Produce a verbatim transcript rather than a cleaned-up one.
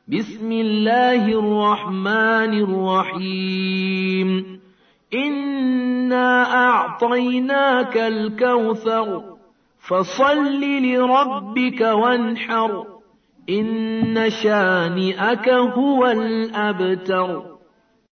بسم الله الرحمن الرحيم إنا أعطيناك الكوثر فصل لربك وانحر إن شانئك هو الأبتر.